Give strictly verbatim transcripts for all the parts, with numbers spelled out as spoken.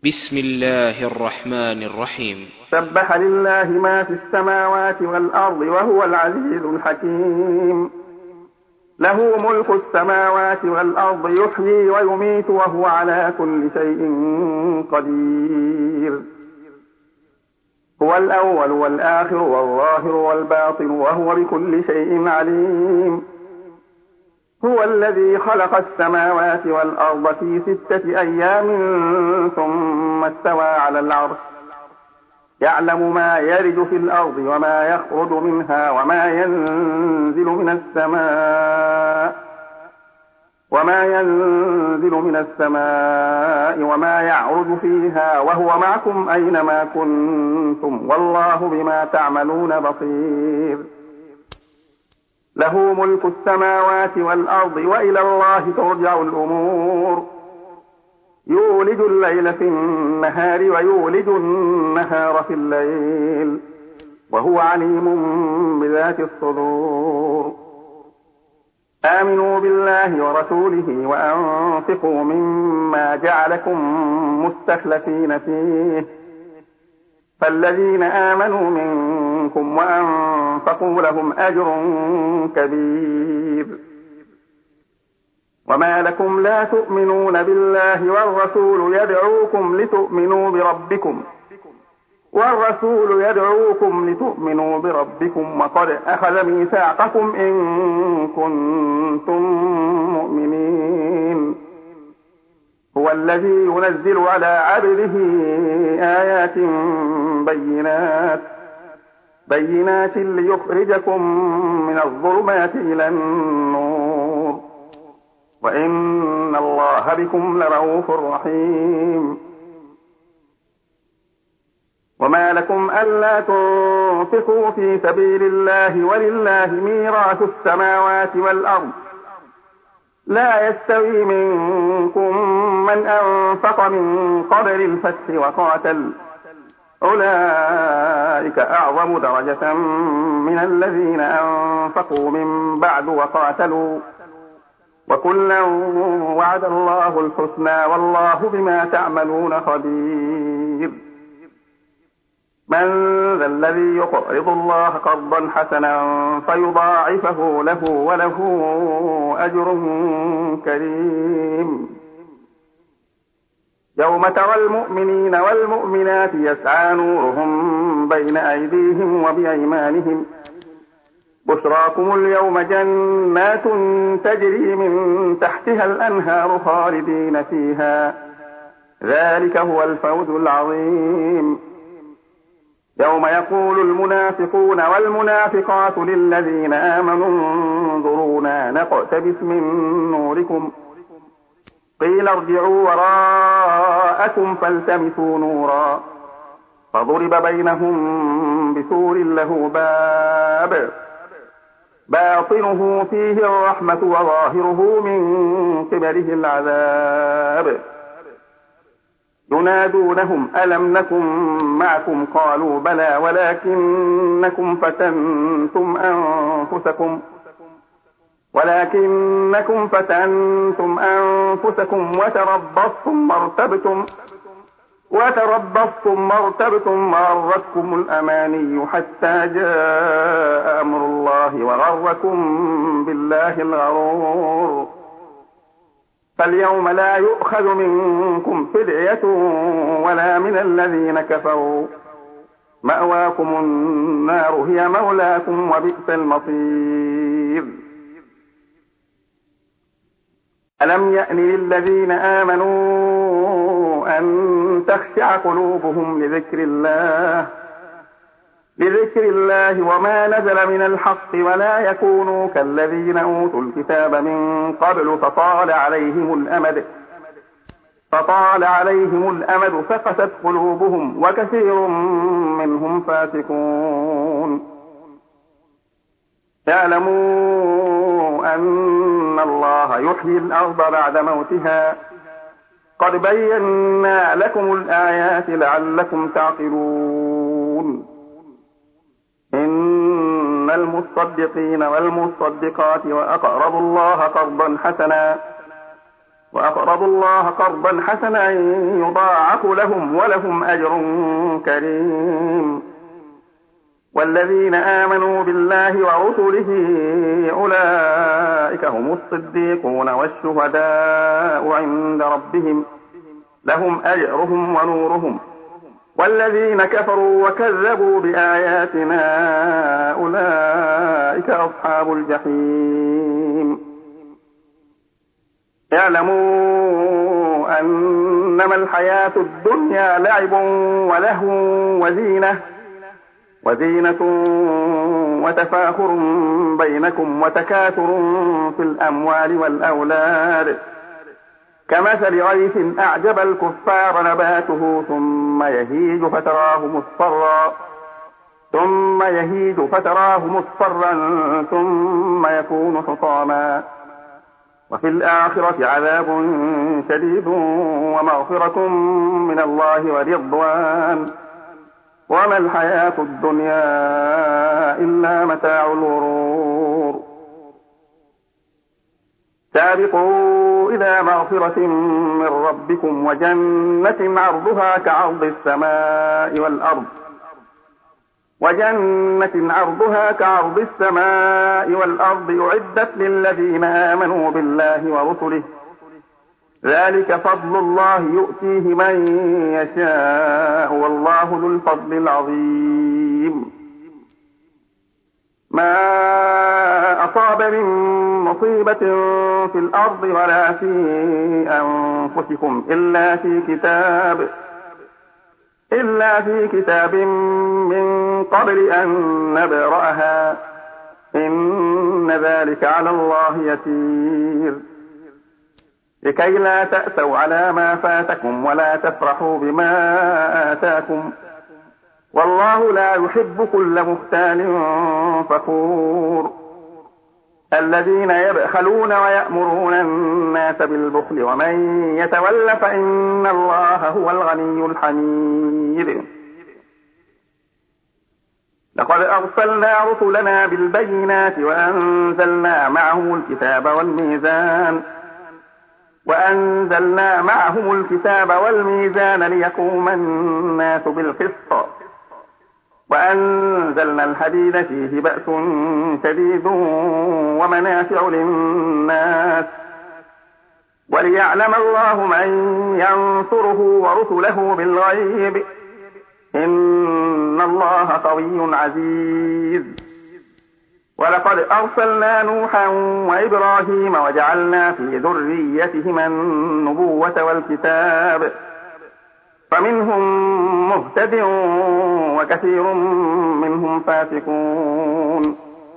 بسم الله الرحمن الرحيم. سبح لله ما في السماوات والأرض وهو العزيز الحكيم. له ملك السماوات والأرض يحيي ويميت وهو على كل شيء قدير. هو الأول والآخر والظاهر والباطن وهو بكل شيء عليم. هو الذي خلق السماوات والأرض في ستة أيام ثم استوى على العرش يعلم ما يرج في الأرض وما يخرج منها وما ينزل من السماء وما ينزل من السماء وما يعرج فيها وهو معكم أينما كنتم والله بما تعملون بصير. له ملك السماوات والأرض وإلى الله ترجع الأمور. يولج الليل في النهار ويولج النهار في الليل وهو عليم بذات الصدور. آمنوا بالله ورسوله وأنفقوا مما جعلكم مستخلفين فيه فالذين آمنوا منكم وأنفقوا لهم أجر كبير. وما لكم لا تؤمنون بالله والرسول يدعوكم لتؤمنوا بربكم والرسول يدعوكم لتؤمنوا بربكم وقد أخذ ميثاقكم إن كنتم مؤمنين. هو الذي ينزل على عبده آيات بينات بينات ليخرجكم من الظلمات إلى النور وإن الله بكم لرؤوف رحيم. وما لكم ألا تنفقوا في سبيل الله ولله ميراث السماوات والأرض لا يستوي منكم من أنفق من قبل الفتح وقاتل أولئك أعظم درجة من الذين أنفقوا من بعد وقاتلوا وكلا وعد الله الحسنى والله بما تعملون خبير. من ذا الذي يقرض الله قرضا حسنا فيضاعفه له وله أجر كريم. يوم ترى المؤمنين والمؤمنات يسعى نورهم بين أيديهم وبأيمانهم بشراكم اليوم جنات تجري من تحتها الأنهار خالدين فيها ذلك هو الفوز العظيم. يوم يقول المنافقون والمنافقات للذين آمنوا انظرونا نقتبس من نوركم قيل ارجعوا وراءكم فالتمسوا نورا فضرب بينهم بسور له باب باطنه فيه الرحمة وظاهره من قبله العذاب. ينادونهم ألم نكن معكم قالوا بلى ولكنكم فتنتم أنفسكم ولكنكم فتنتم أنفسكم وتربصتم وارتبتم وتربصتم وارتبتم وغرتكم الأماني حتى جاء أمر الله وغركم بالله الغرور. فاليوم لا يؤخذ منكم فدية ولا من الذين كفروا مأواكم النار هي مولاكم وبئس المصير. ألم يأن للذين آمنوا أن تخشع قلوبهم لذكر الله لذكر الله وما نزل من الحق ولا يكونوا كالذين أوتوا الكتاب من قبل فطال عليهم الأمد فطال عليهم الأمد فقست قلوبهم وكثير منهم فاسقون. اعلموا أن الله يحيي الأرض بعد موتها قد بينا لكم الآيات لعلكم تعقلون. إن المصدقين والمصدقات وأقرضوا الله قرضا حسنا وأقرضوا الله قرضا حسنا يضاعف لهم ولهم أجر كريم. والذين آمنوا بالله ورسله أولئك هم الصديقون والشهداء عند ربهم لهم أجرهم ونورهم. والذين كفروا وكذبوا بآياتنا أولئك أصحاب الجحيم. اعلموا أنما الحياة الدنيا لعب ولهو وزينة وزينة وتفاخر بينكم وتكاثر في الأموال والأولاد كمثل غيث أعجب الكفار نباته ثم يهيج فتراه مصفرا ثم يهيج فتراه مصفرا ثم يكون حطاما وفي الآخرة عذاب شديد ومغفرة من الله ورضوان وما الحياة الدنيا إلا متاع الغرور. سابقوا إلى مغفرة من ربكم وجنة عرضها كعرض السماء والأرض وجنة عرضها كعرض السماء والأرض أعدت للذين آمنوا بالله ورسله ذلك فضل الله يؤتيه من يشاء والله ذو الفضل العظيم. ما أصاب من مصيبة في الأرض ولا في أنفسكم إلا في كتاب إلا في كتاب من قبل أن نبرأها إن ذلك على الله يسير. لكي لا تأسوا على ما فاتكم ولا تفرحوا بما آتاكم والله لا يحب كل مختال فخور. الذين يبخلون ويأمرون الناس بالبخل ومن يتول فإن الله هو الغني الحميد. لقد أرسلنا رسلنا بالبينات وأنزلنا معهم الكتاب والميزان وأنزلنا معهم الكتاب والميزان ليقوم الناس بالقسط وأنزلنا الحديد فيه بأس شديد ومنافع للناس وليعلم الله من ينصره ورسله بالغيب إن الله قوي عزيز. ولقد أرسلنا نوحا وإبراهيم وجعلنا في ذريتهما النبوة والكتاب فمنهم مهتد وكثير منهم فاسقون.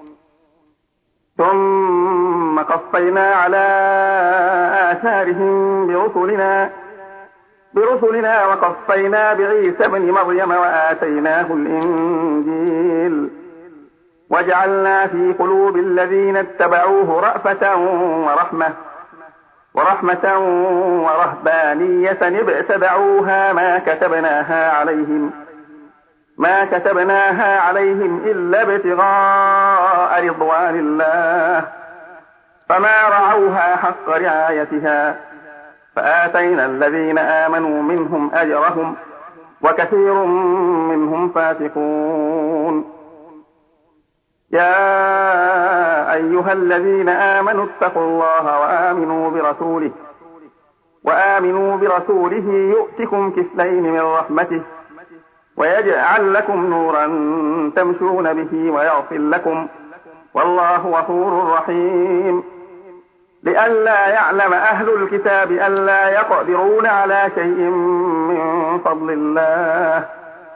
ثم قفينا على آثارهم برسلنا برسلنا وقفينا بعيسى ابن مريم وآتيناه الإنجيل وجعلنا في قلوب الذين اتبعوه رأفة ورحمة ورحمة ورهبانية ابتدعوها ما كتبناها عليهم ما كتبناها عليهم إلا ابتغاء رضوان الله فما رعوها حق رعايتها فآتينا الذين آمنوا منهم أجرهم وكثير منهم فاسقون. يا أيها الذين آمنوا اتقوا الله وآمنوا برسوله وآمنوا برسوله يؤتكم كفلين من رحمته ويجعل لكم نورا تمشون به ويغفر لكم والله غفور رحيم. لئلا يعلم أهل الكتاب ألا يقدرون على شيء من فضل الله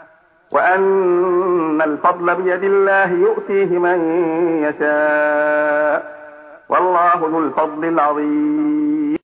وأن الفضل بيد الله يؤتيه من يشاء والله ذو الفضل العظيم.